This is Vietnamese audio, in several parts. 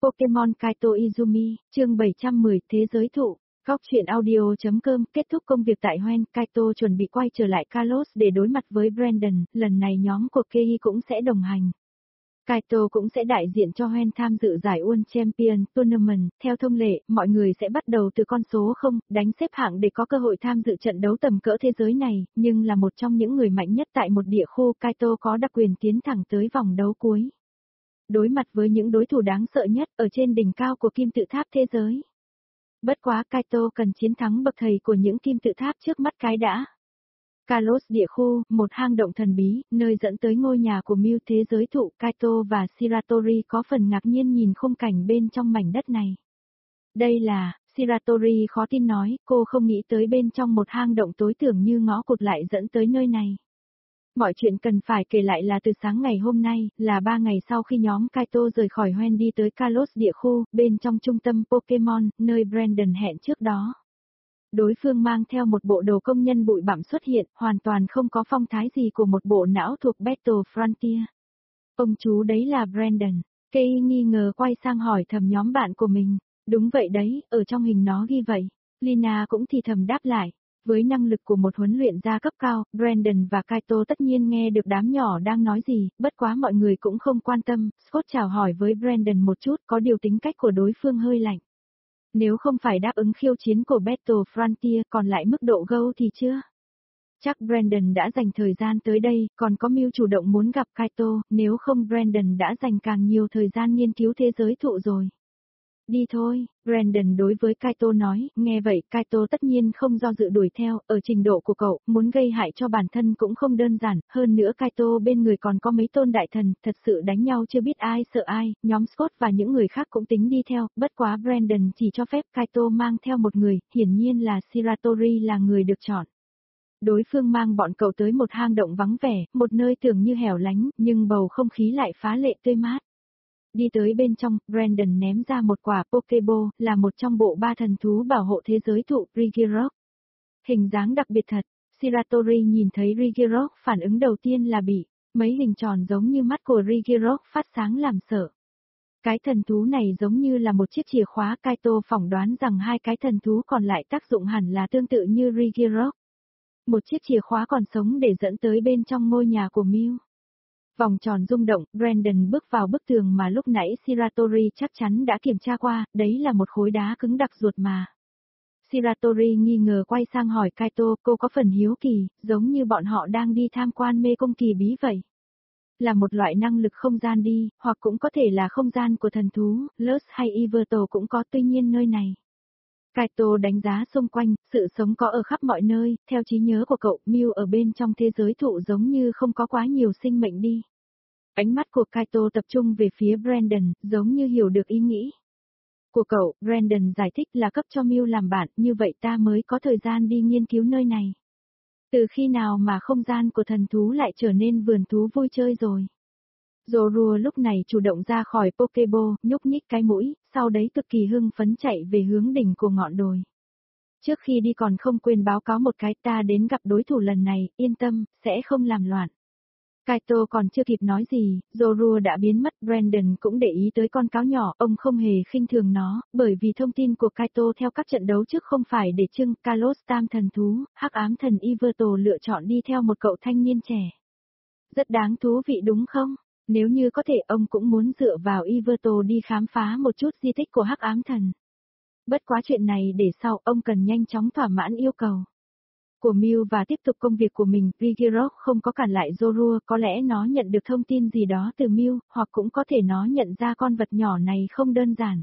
Pokemon Kaito Izumi, chương 710, Thế giới thụ. Góc truyện audio.com. Kết thúc công việc tại Hoenn, Kaito chuẩn bị quay trở lại Kalos để đối mặt với Brandon, lần này nhóm của Kei cũng sẽ đồng hành. Kaito cũng sẽ đại diện cho Hoenn tham dự giải World Champion Tournament, theo thông lệ, mọi người sẽ bắt đầu từ con số 0, đánh xếp hạng để có cơ hội tham dự trận đấu tầm cỡ thế giới này, nhưng là một trong những người mạnh nhất tại một địa khu, Kaito có đặc quyền tiến thẳng tới vòng đấu cuối. Đối mặt với những đối thủ đáng sợ nhất ở trên đỉnh cao của kim tự tháp thế giới. Bất quá Kaito cần chiến thắng bậc thầy của những kim tự tháp trước mắt cái đã. Kalos địa khu, một hang động thần bí, nơi dẫn tới ngôi nhà của Mew thế giới thụ. Kaito và Shiratori có phần ngạc nhiên nhìn khung cảnh bên trong mảnh đất này. Đây là, Shiratori khó tin nói, cô không nghĩ tới bên trong một hang động tối tưởng như ngõ cụt lại dẫn tới nơi này. Mọi chuyện cần phải kể lại là từ sáng ngày hôm nay, là 3 ngày sau khi nhóm Kaito rời khỏi Hoenn đi tới Kalos địa khu, bên trong trung tâm Pokemon, nơi Brandon hẹn trước đó. Đối phương mang theo một bộ đồ công nhân bụi bặm xuất hiện, hoàn toàn không có phong thái gì của một bộ não thuộc Battle Frontier. Ông chú đấy là Brandon. Kei nghi ngờ quay sang hỏi thầm nhóm bạn của mình. Đúng vậy đấy, ở trong hình nó ghi vậy. Lina cũng thì thầm đáp lại. Với năng lực của một huấn luyện gia cấp cao, Brandon và Kaito tất nhiên nghe được đám nhỏ đang nói gì, bất quá mọi người cũng không quan tâm. Scott chào hỏi với Brandon một chút, có điều tính cách của đối phương hơi lạnh. Nếu không phải đáp ứng khiêu chiến của Battle Frontier, còn lại mức độ Go thì chưa. Chắc Brandon đã dành thời gian tới đây, còn có Mew chủ động muốn gặp Kaito, nếu không Brandon đã dành càng nhiều thời gian nghiên cứu thế giới thụ rồi. Đi thôi, Brandon đối với Kaito nói, nghe vậy Kaito tất nhiên không do dự đuổi theo, ở trình độ của cậu, muốn gây hại cho bản thân cũng không đơn giản, hơn nữa Kaito bên người còn có mấy tôn đại thần, thật sự đánh nhau chưa biết ai sợ ai, nhóm Scott và những người khác cũng tính đi theo, bất quá Brandon chỉ cho phép Kaito mang theo một người, hiển nhiên là Shiratori là người được chọn. Đối phương mang bọn cậu tới một hang động vắng vẻ, một nơi tưởng như hẻo lánh, nhưng bầu không khí lại phá lệ tươi mát. Đi tới bên trong, Brandon ném ra một quả Pokeball, là một trong bộ 3 thần thú bảo hộ thế giới thụ, Regirock. Hình dáng đặc biệt thật, Shiratori nhìn thấy Regirock, phản ứng đầu tiên là bị mấy hình tròn giống như mắt của Regirock phát sáng làm sợ. Cái thần thú này giống như là một chiếc chìa khóa, Kaito phỏng đoán rằng hai cái thần thú còn lại tác dụng hẳn là tương tự như Regirock. Một chiếc chìa khóa còn sống để dẫn tới bên trong ngôi nhà của Mew. Vòng tròn rung động, Brandon bước vào bức tường mà lúc nãy Shiratori chắc chắn đã kiểm tra qua, đấy là một khối đá cứng đặc ruột mà. Shiratori nghi ngờ quay sang hỏi Kaito, cô có phần hiếu kỳ, giống như bọn họ đang đi tham quan mê cung kỳ bí vậy. Là một loại năng lực không gian đi, hoặc cũng có thể là không gian của thần thú, Lost hay Evertal cũng có, tuy nhiên nơi này. Kaito đánh giá xung quanh, sự sống có ở khắp mọi nơi, theo trí nhớ của cậu, Mew ở bên trong thế giới thụ giống như không có quá nhiều sinh mệnh đi. Ánh mắt của Kaito tập trung về phía Brandon, giống như hiểu được ý nghĩ của cậu. Brandon giải thích là cấp cho Mew làm bạn, như vậy ta mới có thời gian đi nghiên cứu nơi này. Từ khi nào mà không gian của thần thú lại trở nên vườn thú vui chơi rồi? Zorua lúc này chủ động ra khỏi Pokeball, nhúc nhích cái mũi, sau đấy cực kỳ hưng phấn chạy về hướng đỉnh của ngọn đồi. Trước khi đi còn không quên báo cáo một cái, ta đến gặp đối thủ lần này, yên tâm, sẽ không làm loạn. Kaito còn chưa kịp nói gì, Zorua đã biến mất. Brandon cũng để ý tới con cáo nhỏ, ông không hề khinh thường nó, bởi vì thông tin của Kaito theo các trận đấu trước không phải để trưng. Kalos tam thần thú, hắc ám thần Evertal lựa chọn đi theo một cậu thanh niên trẻ. Rất đáng thú vị đúng không? Nếu như có thể ông cũng muốn dựa vào Evertal đi khám phá một chút di tích của hắc ám thần. Bất quá chuyện này để sau, ông cần nhanh chóng thỏa mãn yêu cầu của Mew và tiếp tục công việc của mình. Regirock không có cản lại Zorua, có lẽ nó nhận được thông tin gì đó từ Mew, hoặc cũng có thể nó nhận ra con vật nhỏ này không đơn giản.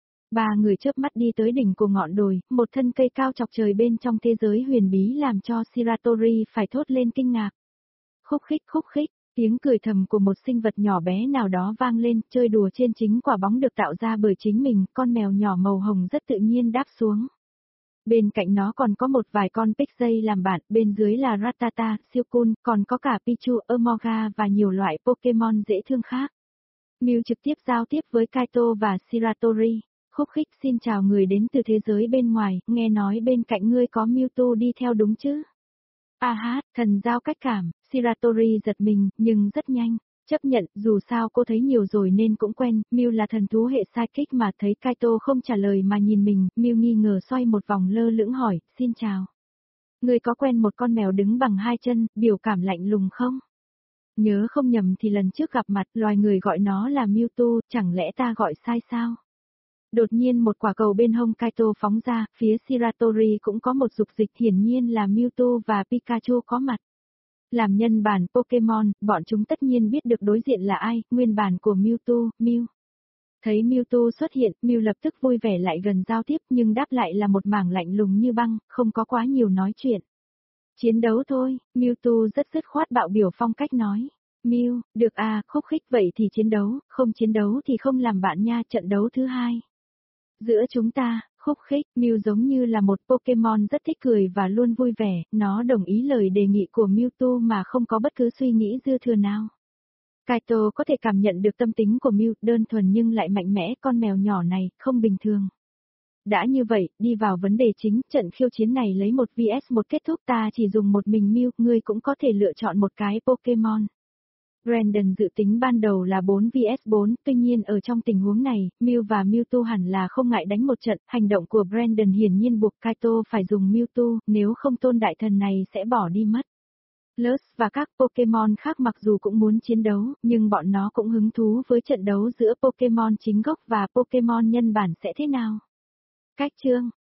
3 người chớp mắt đi tới đỉnh của ngọn đồi, một thân cây cao chọc trời bên trong thế giới huyền bí làm cho Shiratori phải thốt lên kinh ngạc. Khúc khích, tiếng cười thầm của một sinh vật nhỏ bé nào đó vang lên, chơi đùa trên chính quả bóng được tạo ra bởi chính mình, con mèo nhỏ màu hồng rất tự nhiên đáp xuống. Bên cạnh nó còn có một vài con Pixie làm bạn, bên dưới là Rattata, Silcoon, còn có cả Pichu, Emolga và nhiều loại Pokemon dễ thương khác. Mew trực tiếp giao tiếp với Kaito và Shiratori. Khúc khích, xin chào người đến từ thế giới bên ngoài, nghe nói bên cạnh ngươi có Mewtwo đi theo đúng chứ? À hát, thần giao cách cảm, Shiratori giật mình, nhưng rất nhanh. Chấp nhận, dù sao cô thấy nhiều rồi nên cũng quen, Mew là thần thú hệ psychic mà thấy Kaito không trả lời mà nhìn mình, Mew nghi ngờ xoay một vòng lơ lửng hỏi, xin chào. Người có quen một con mèo đứng bằng hai chân, biểu cảm lạnh lùng không? Nhớ không nhầm thì lần trước gặp mặt loài người gọi nó là Mewtwo, chẳng lẽ ta gọi sai sao? Đột nhiên một quả cầu bên hông Kaito phóng ra, phía Shiratori cũng có một dục dịch hiển nhiên là Mewtwo và Pikachu có mặt. Làm nhân bản Pokemon, bọn chúng tất nhiên biết được đối diện là ai, nguyên bản của Mewtwo, Mew. Thấy Mewtwo xuất hiện, Mew lập tức vui vẻ lại gần giao tiếp nhưng đáp lại là một mảng lạnh lùng như băng, không có quá nhiều nói chuyện. Chiến đấu thôi, Mewtwo rất dứt khoát bạo biểu phong cách nói. Mew, được à, khúc khích vậy thì chiến đấu, không chiến đấu thì không làm bạn nha, trận đấu thứ hai. Giữa chúng ta, khúc khích, Mew giống như là một Pokemon rất thích cười và luôn vui vẻ, nó đồng ý lời đề nghị của Mewtwo mà không có bất cứ suy nghĩ dư thừa nào. Kaito có thể cảm nhận được tâm tính của Mew, đơn thuần nhưng lại mạnh mẽ, con mèo nhỏ này, không bình thường. Đã như vậy, đi vào vấn đề chính, trận khiêu chiến này lấy 1 vs 1 kết thúc ta chỉ dùng một mình Mew, ngươi cũng có thể lựa chọn một cái Pokemon. Brandon dự tính ban đầu là 4 vs 4, tuy nhiên ở trong tình huống này, Mew và Mewtwo hẳn là không ngại đánh một trận, hành động của Brandon hiển nhiên buộc Kaito phải dùng Mewtwo, nếu không tôn đại thần này sẽ bỏ đi mất. Lurs và các Pokemon khác mặc dù cũng muốn chiến đấu, nhưng bọn nó cũng hứng thú với trận đấu giữa Pokemon chính gốc và Pokemon nhân bản sẽ thế nào. Cách chương